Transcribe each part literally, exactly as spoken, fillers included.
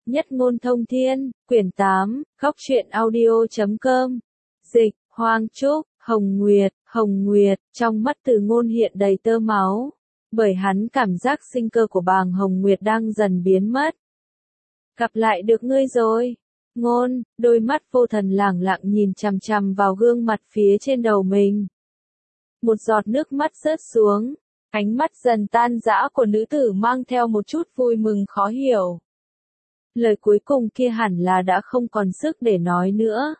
Nhất ngôn thông thiên, quyển tám, góc truyện audio chấm com. Dịch, Hoang Trúc, Hồng Nguyệt, Hồng Nguyệt, trong mắt Từ Ngôn hiện đầy tơ máu, bởi hắn cảm giác sinh cơ của bàng Hồng Nguyệt đang dần biến mất. Gặp lại được ngươi rồi. Ngôn, đôi mắt vô thần lẳng lặng nhìn chằm chằm vào gương mặt phía trên đầu mình. Một giọt nước mắt rớt xuống, ánh mắt dần tan rã của nữ tử mang theo một chút vui mừng khó hiểu. Lời cuối cùng kia hẳn là đã không còn sức để nói nữa.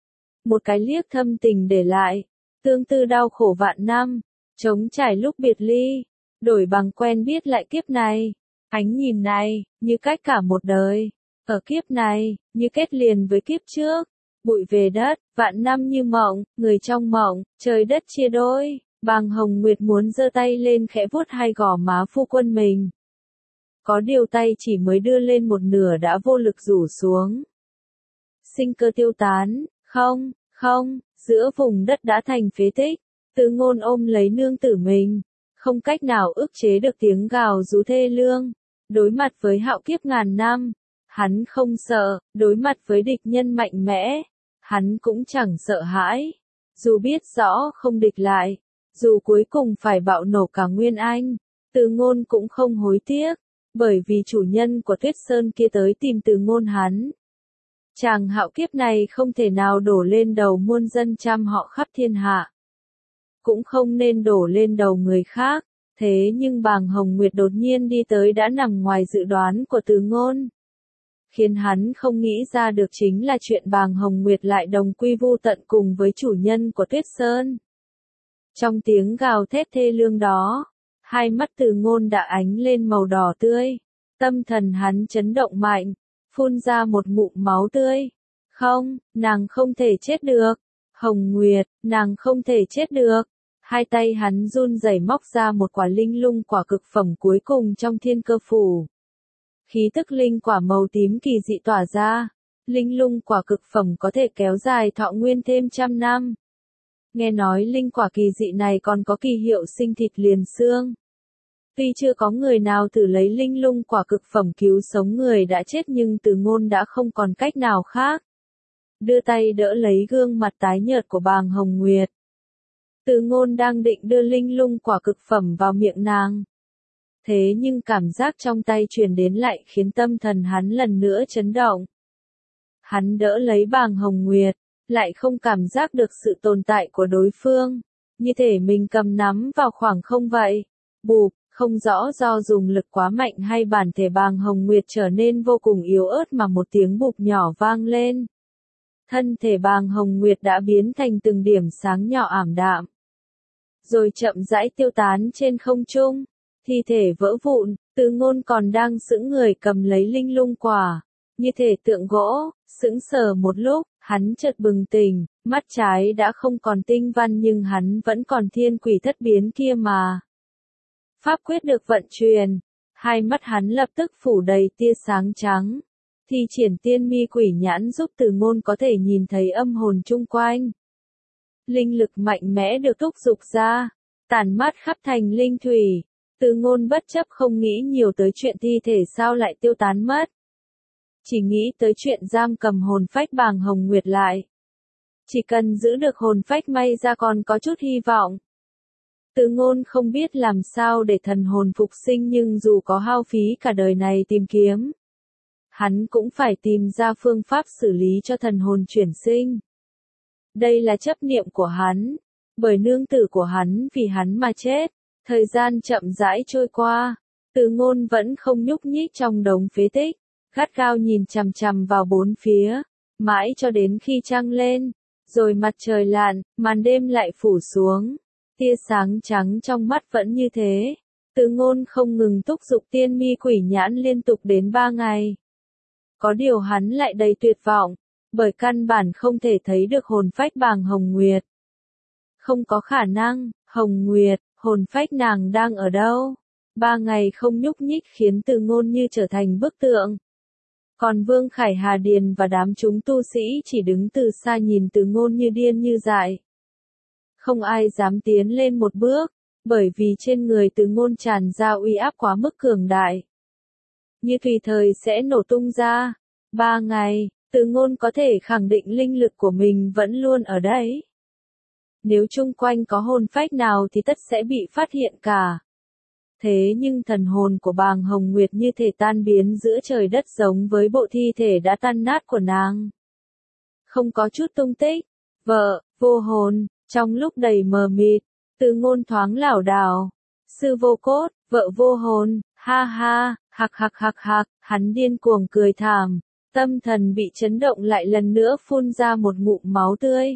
Một cái liếc thâm tình để lại, tương tư đau khổ vạn năm, trống trải lúc biệt ly, đổi bằng quen biết lại kiếp này. Ánh nhìn này, như cách cả một đời, ở kiếp này, như kết liền với kiếp trước. Bụi về đất, vạn năm như mộng, người trong mộng, trời đất chia đôi. Bàng Hồng Nguyệt muốn giơ tay lên khẽ vuốt hai gò má phu quân mình. Có điều tay chỉ mới đưa lên một nửa đã vô lực rủ xuống. Sinh cơ tiêu tán, không, không, giữa vùng đất đã thành phế tích. Từ Ngôn ôm lấy nương tử mình, không cách nào ức chế được tiếng gào rú thê lương. Đối mặt với hạo kiếp ngàn năm, hắn không sợ, đối mặt với địch nhân mạnh mẽ, hắn cũng chẳng sợ hãi. Dù biết rõ không địch lại, dù cuối cùng phải bạo nổ cả Nguyên Anh, Từ Ngôn cũng không hối tiếc, bởi vì chủ nhân của Tuyết Sơn kia tới tìm Từ Ngôn hắn. Chàng hạo kiếp này không thể nào đổ lên đầu muôn dân trăm họ khắp thiên hạ. Cũng không nên đổ lên đầu người khác, thế nhưng bàng Hồng Nguyệt đột nhiên đi tới đã nằm ngoài dự đoán của Từ Ngôn. Khiến hắn không nghĩ ra được chính là chuyện bàng Hồng Nguyệt lại đồng quy vu tận cùng với chủ nhân của Tuyết Sơn. Trong tiếng gào thét thê lương đó, hai mắt Từ Ngôn đã ánh lên màu đỏ tươi, tâm thần hắn chấn động mạnh, phun ra một ngụm máu tươi. Không, nàng không thể chết được. Hồng Nguyệt, nàng không thể chết được. Hai tay hắn run rẩy móc ra một quả linh lung quả cực phẩm cuối cùng trong thiên cơ phủ. Khí tức linh quả màu tím kỳ dị tỏa ra. Linh lung quả cực phẩm có thể kéo dài thọ nguyên thêm trăm năm. Nghe nói linh quả kỳ dị này còn có kỳ hiệu sinh thịt liền xương. Tuy chưa có người nào thử lấy linh lung quả cực phẩm cứu sống người đã chết nhưng Từ Ngôn đã không còn cách nào khác. Đưa tay đỡ lấy gương mặt tái nhợt của bàng Hồng Nguyệt. Từ Ngôn đang định đưa linh lung quả cực phẩm vào miệng nàng. Thế nhưng cảm giác trong tay truyền đến lại khiến tâm thần hắn lần nữa chấn động. Hắn đỡ lấy bàng Hồng Nguyệt, lại không cảm giác được sự tồn tại của đối phương. Như thể mình cầm nắm vào khoảng không vậy. Bụp, không rõ do dùng lực quá mạnh hay bản thể bàng Hồng Nguyệt trở nên vô cùng yếu ớt mà một tiếng bụp nhỏ vang lên. Thân thể bàng Hồng Nguyệt đã biến thành từng điểm sáng nhỏ ảm đạm. Rồi chậm rãi tiêu tán trên không trung. Thi thể vỡ vụn, Từ Ngôn còn đang sững người cầm lấy linh lung quả. Như thể tượng gỗ, sững sờ một lúc, hắn chợt bừng tỉnh, mắt trái đã không còn tinh văn nhưng hắn vẫn còn thiên quỷ thất biến kia mà. Pháp quyết được vận chuyển, hai mắt hắn lập tức phủ đầy tia sáng trắng. Thi triển tiên mi quỷ nhãn giúp Từ Ngôn có thể nhìn thấy âm hồn chung quanh. Linh lực mạnh mẽ được thúc giục ra, tản mát khắp thành linh thủy. Từ Ngôn bất chấp không nghĩ nhiều tới chuyện thi thể sao lại tiêu tán mất. Chỉ nghĩ tới chuyện giam cầm hồn phách bàng Hồng Nguyệt lại. Chỉ cần giữ được hồn phách may ra còn có chút hy vọng. Từ Ngôn không biết làm sao để thần hồn phục sinh nhưng dù có hao phí cả đời này tìm kiếm, hắn cũng phải tìm ra phương pháp xử lý cho thần hồn chuyển sinh. Đây là chấp niệm của hắn, bởi nương tử của hắn vì hắn mà chết. Thời gian chậm rãi trôi qua, Từ Ngôn vẫn không nhúc nhích trong đống phế tích, gắt gao nhìn chằm chằm vào bốn phía, mãi cho đến khi trăng lên, rồi mặt trời lặn, màn đêm lại phủ xuống. Tia sáng trắng trong mắt vẫn như thế. Từ Ngôn không ngừng thúc giục tiên mi quỷ nhãn liên tục đến ba ngày. Có điều hắn lại đầy tuyệt vọng, bởi căn bản không thể thấy được hồn phách bàng Hồng Nguyệt. Không có khả năng, Hồng Nguyệt, hồn phách nàng đang ở đâu? Ba ngày không nhúc nhích khiến Từ Ngôn như trở thành bức tượng. Còn Vương Khải Hà Điền và đám chúng tu sĩ chỉ đứng từ xa nhìn Từ Ngôn như điên như dại. Không ai dám tiến lên một bước, bởi vì trên người Từ Ngôn tràn ra uy áp quá mức cường đại. như tùy thời sẽ nổ tung ra. Ba ngày, Từ Ngôn có thể khẳng định linh lực của mình vẫn luôn ở đấy. Nếu chung quanh có hồn phách nào thì tất sẽ bị phát hiện cả. Thế nhưng thần hồn của Bàng Hồng Nguyệt như thể tan biến giữa trời đất giống với bộ thi thể đã tan nát của nàng. Không có chút tung tích. Vợ, vô hồn, trong lúc đầy mờ mịt, Từ Ngôn thoáng lảo đảo. Sư vô cốt, vợ vô hồn, ha ha, hạc hạc hạc hạc, hắn điên cuồng cười thảm. Tâm thần bị chấn động lại lần nữa phun ra một ngụm máu tươi.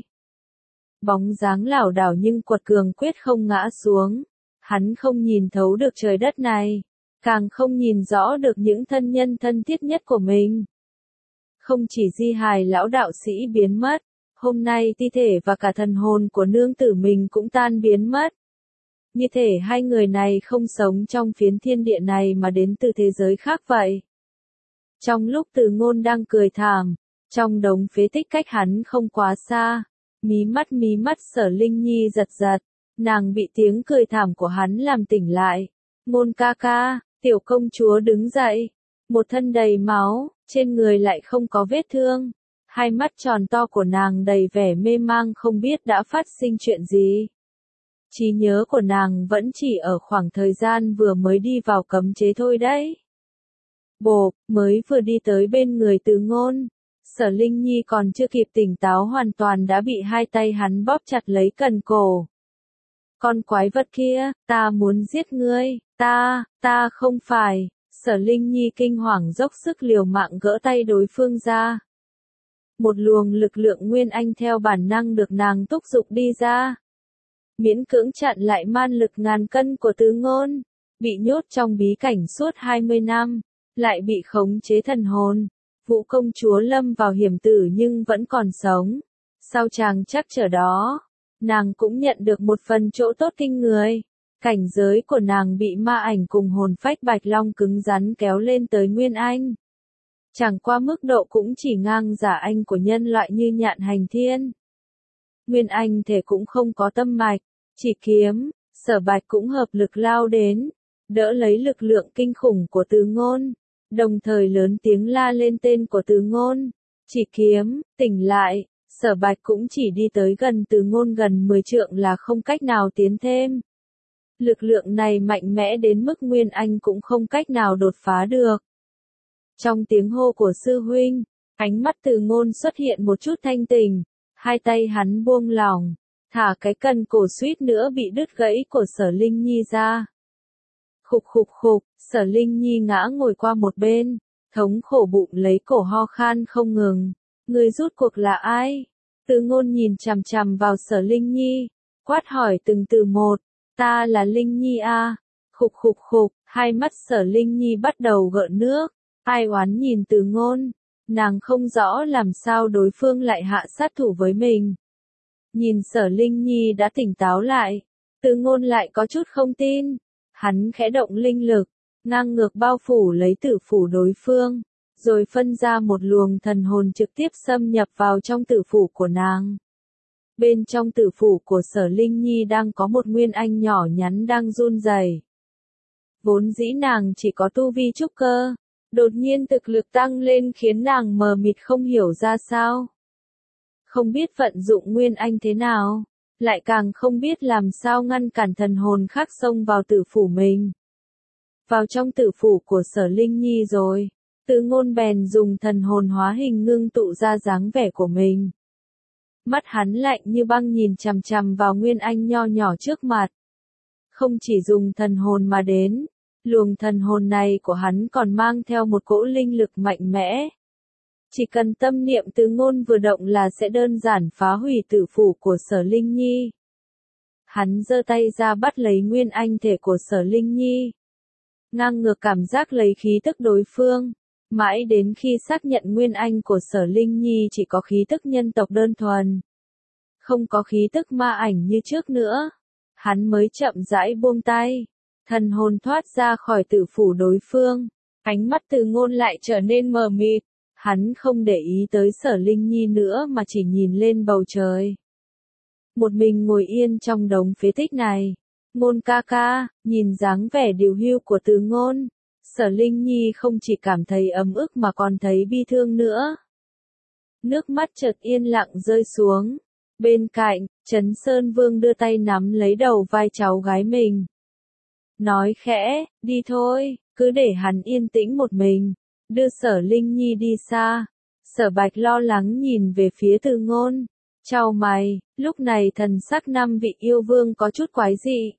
Bóng dáng lảo đảo nhưng quật cường quyết không ngã xuống. Hắn không nhìn thấu được trời đất này, càng không nhìn rõ được những thân nhân thân thiết nhất của mình. Không chỉ di hài lão đạo sĩ biến mất, hôm nay thi thể và cả thần hồn của nương tử mình cũng tan biến mất. Như thể hai người này không sống trong phiến thiên địa này mà đến từ thế giới khác vậy. Trong lúc Từ Ngôn đang cười thảm, trong đống phế tích cách hắn không quá xa, mí mắt mí mắt Sở Linh Nhi giật giật, nàng bị tiếng cười thảm của hắn làm tỉnh lại. Ngôn ca ca, tiểu công chúa đứng dậy, một thân đầy máu, trên người lại không có vết thương. Hai mắt tròn to của nàng đầy vẻ mê mang không biết đã phát sinh chuyện gì. Trí nhớ của nàng vẫn chỉ ở khoảng thời gian vừa mới đi vào cấm chế thôi đấy. Bộp, mới vừa đi tới bên người Từ Ngôn, Sở Linh Nhi còn chưa kịp tỉnh táo hoàn toàn đã bị hai tay hắn bóp chặt lấy cần cổ. Con quái vật kia, ta muốn giết ngươi, ta, ta không phải. Sở Linh Nhi kinh hoàng dốc sức liều mạng gỡ tay đối phương ra. Một luồng lực lượng nguyên anh theo bản năng được nàng thúc giục đi ra. Miễn cưỡng chặn lại man lực ngàn cân của Từ Ngôn, bị nhốt trong bí cảnh suốt hai mươi năm, lại bị khống chế thần hồn. Vũ công chúa lâm vào hiểm tử nhưng vẫn còn sống. Sau chàng chắc trở đó, nàng cũng nhận được một phần chỗ tốt kinh người. Cảnh giới của nàng bị ma ảnh cùng hồn phách Bạch Long cứng rắn kéo lên tới Nguyên Anh. Chẳng qua mức độ cũng chỉ ngang giả anh của nhân loại như Nhạn Hành Thiên. Nguyên Anh thể cũng không có tâm mạch, chỉ kiếm, Sở Bạch cũng hợp lực lao đến, đỡ lấy lực lượng kinh khủng của Từ Ngôn, đồng thời lớn tiếng la lên tên của Từ Ngôn. Chỉ kiếm, tỉnh lại, Sở Bạch cũng chỉ đi tới gần Từ Ngôn gần mười trượng là không cách nào tiến thêm. Lực lượng này mạnh mẽ đến mức Nguyên Anh cũng không cách nào đột phá được. Trong tiếng hô của sư huynh, ánh mắt Từ Ngôn xuất hiện một chút thanh tỉnh, hai tay hắn buông lỏng, thả cái cần cổ suýt nữa bị đứt gãy của Sở Linh Nhi ra. Khục khục khục, Sở Linh Nhi ngã ngồi qua một bên, thống khổ bụng lấy cổ ho khan không ngừng. Người rút cuộc là ai? Từ Ngôn nhìn chằm chằm vào Sở Linh Nhi, quát hỏi từng từ một. Ta là Linh Nhi a. Khục khục khục, hai mắt Sở Linh Nhi bắt đầu gợn nước, ai oán nhìn Từ Ngôn, nàng không rõ làm sao đối phương lại hạ sát thủ với mình. Nhìn Sở Linh Nhi đã tỉnh táo lại, Từ Ngôn lại có chút không tin, hắn khẽ động linh lực, ngang ngược bao phủ lấy tử phủ đối phương, rồi phân ra một luồng thần hồn trực tiếp xâm nhập vào trong tử phủ của nàng. Bên trong tử phủ của Sở Linh Nhi đang có một nguyên anh nhỏ nhắn đang run rẩy. Vốn dĩ nàng chỉ có tu vi trúc cơ, đột nhiên thực lực tăng lên khiến nàng mờ mịt không hiểu ra sao. Không biết vận dụng nguyên anh thế nào, lại càng không biết làm sao ngăn cản thần hồn khác xông vào tử phủ mình. Vào trong tử phủ của Sở Linh Nhi rồi, Từ Ngôn bèn dùng thần hồn hóa hình ngưng tụ ra dáng vẻ của mình. Mắt hắn lạnh như băng nhìn chằm chằm vào nguyên anh nho nhỏ trước mặt. Không chỉ dùng thần hồn mà đến, luồng thần hồn này của hắn còn mang theo một cỗ linh lực mạnh mẽ. Chỉ cần tâm niệm Từ Ngôn vừa động là sẽ đơn giản phá hủy tử phủ của Sở Linh Nhi. Hắn giơ tay ra bắt lấy nguyên anh thể của Sở Linh Nhi. Ngang ngược cảm giác lấy khí tức đối phương. Mãi đến khi xác nhận nguyên anh của Sở Linh Nhi chỉ có khí tức nhân tộc đơn thuần, không có khí tức ma ảnh như trước nữa, hắn mới chậm rãi buông tay, thần hồn thoát ra khỏi tử phủ đối phương, ánh mắt Từ Ngôn lại trở nên mờ mịt, hắn không để ý tới Sở Linh Nhi nữa mà chỉ nhìn lên bầu trời. Một mình ngồi yên trong đống phế tích này, Ngôn ca ca, nhìn dáng vẻ điều hưu của Từ Ngôn, Sở Linh Nhi không chỉ cảm thấy ấm ức mà còn thấy bi thương nữa. Nước mắt chợt yên lặng rơi xuống. Bên cạnh, Trấn Sơn Vương đưa tay nắm lấy đầu vai cháu gái mình. Nói khẽ, đi thôi, cứ để hắn yên tĩnh một mình. Đưa Sở Linh Nhi đi xa. Sở Bạch lo lắng nhìn về phía Từ Ngôn. Chau mày, lúc này thần sắc năm vị yêu vương có chút quái dị.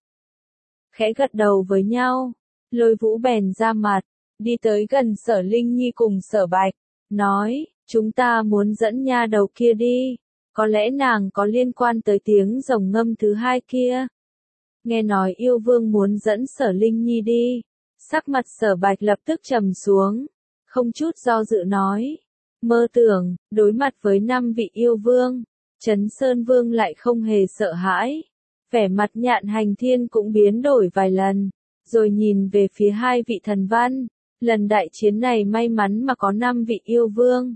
Khẽ gật đầu với nhau. Lôi Vũ bèn ra mặt, đi tới gần Sở Linh Nhi cùng Sở Bạch, nói, chúng ta muốn dẫn nha đầu kia đi, có lẽ nàng có liên quan tới tiếng rồng ngâm thứ hai kia. Nghe nói yêu vương muốn dẫn Sở Linh Nhi đi, sắc mặt Sở Bạch lập tức trầm xuống, không chút do dự nói, mơ tưởng, đối mặt với năm vị yêu vương, Trấn Sơn Vương lại không hề sợ hãi, vẻ mặt Nhạn Hành Thiên cũng biến đổi vài lần. Rồi nhìn về phía hai vị thần văn, lần đại chiến này may mắn mà có năm vị yêu vương.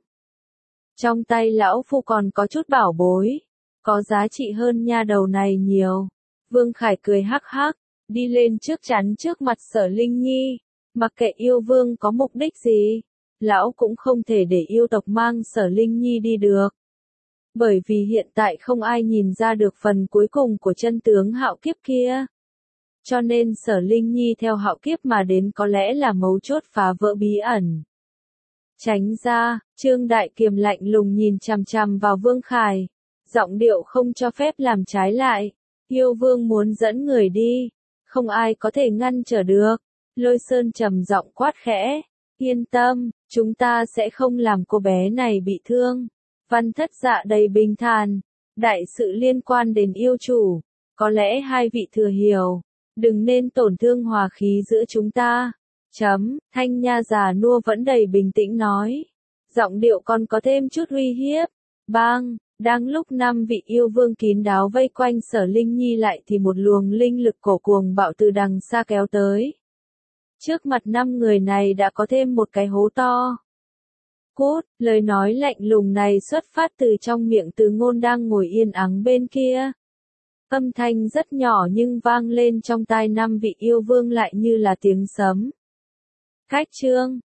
Trong tay lão phu còn có chút bảo bối, có giá trị hơn nha đầu này nhiều. Vương Khải cười hắc hắc, đi lên trước chắn trước mặt Sở Linh Nhi, mặc kệ yêu vương có mục đích gì, lão cũng không thể để yêu tộc mang Sở Linh Nhi đi được. Bởi vì hiện tại không ai nhìn ra được phần cuối cùng của chân tướng hạo kiếp kia. Cho nên Sở Linh Nhi theo hạo kiếp mà đến có lẽ là mấu chốt phá vỡ bí ẩn. Tránh ra, Trương Đại Kiềm lạnh lùng nhìn chằm chằm vào Vương Khải, giọng điệu không cho phép làm trái lại. Yêu vương muốn dẫn người đi, không ai có thể ngăn trở được. Lôi Sơn trầm giọng quát khẽ, yên tâm, chúng ta sẽ không làm cô bé này bị thương. Văn Thất Dạ đầy bình thản, đại sự liên quan đến yêu chủ, có lẽ hai vị thừa hiểu. Đừng nên tổn thương hòa khí giữa chúng ta. Chấm, Thanh Nha già nua vẫn đầy bình tĩnh nói. Giọng điệu còn có thêm chút uy hiếp. Bang, đang lúc năm vị yêu vương kín đáo vây quanh Sở Linh Nhi lại thì một luồng linh lực cổ cuồng bạo từ đằng xa kéo tới. Trước mặt năm người này đã có thêm một cái hố to. Cút, lời nói lạnh lùng này xuất phát từ trong miệng Từ Ngôn đang ngồi yên ắng bên kia. Âm thanh rất nhỏ nhưng vang lên trong tai năm vị yêu vương lại như là tiếng sấm. Khách trương,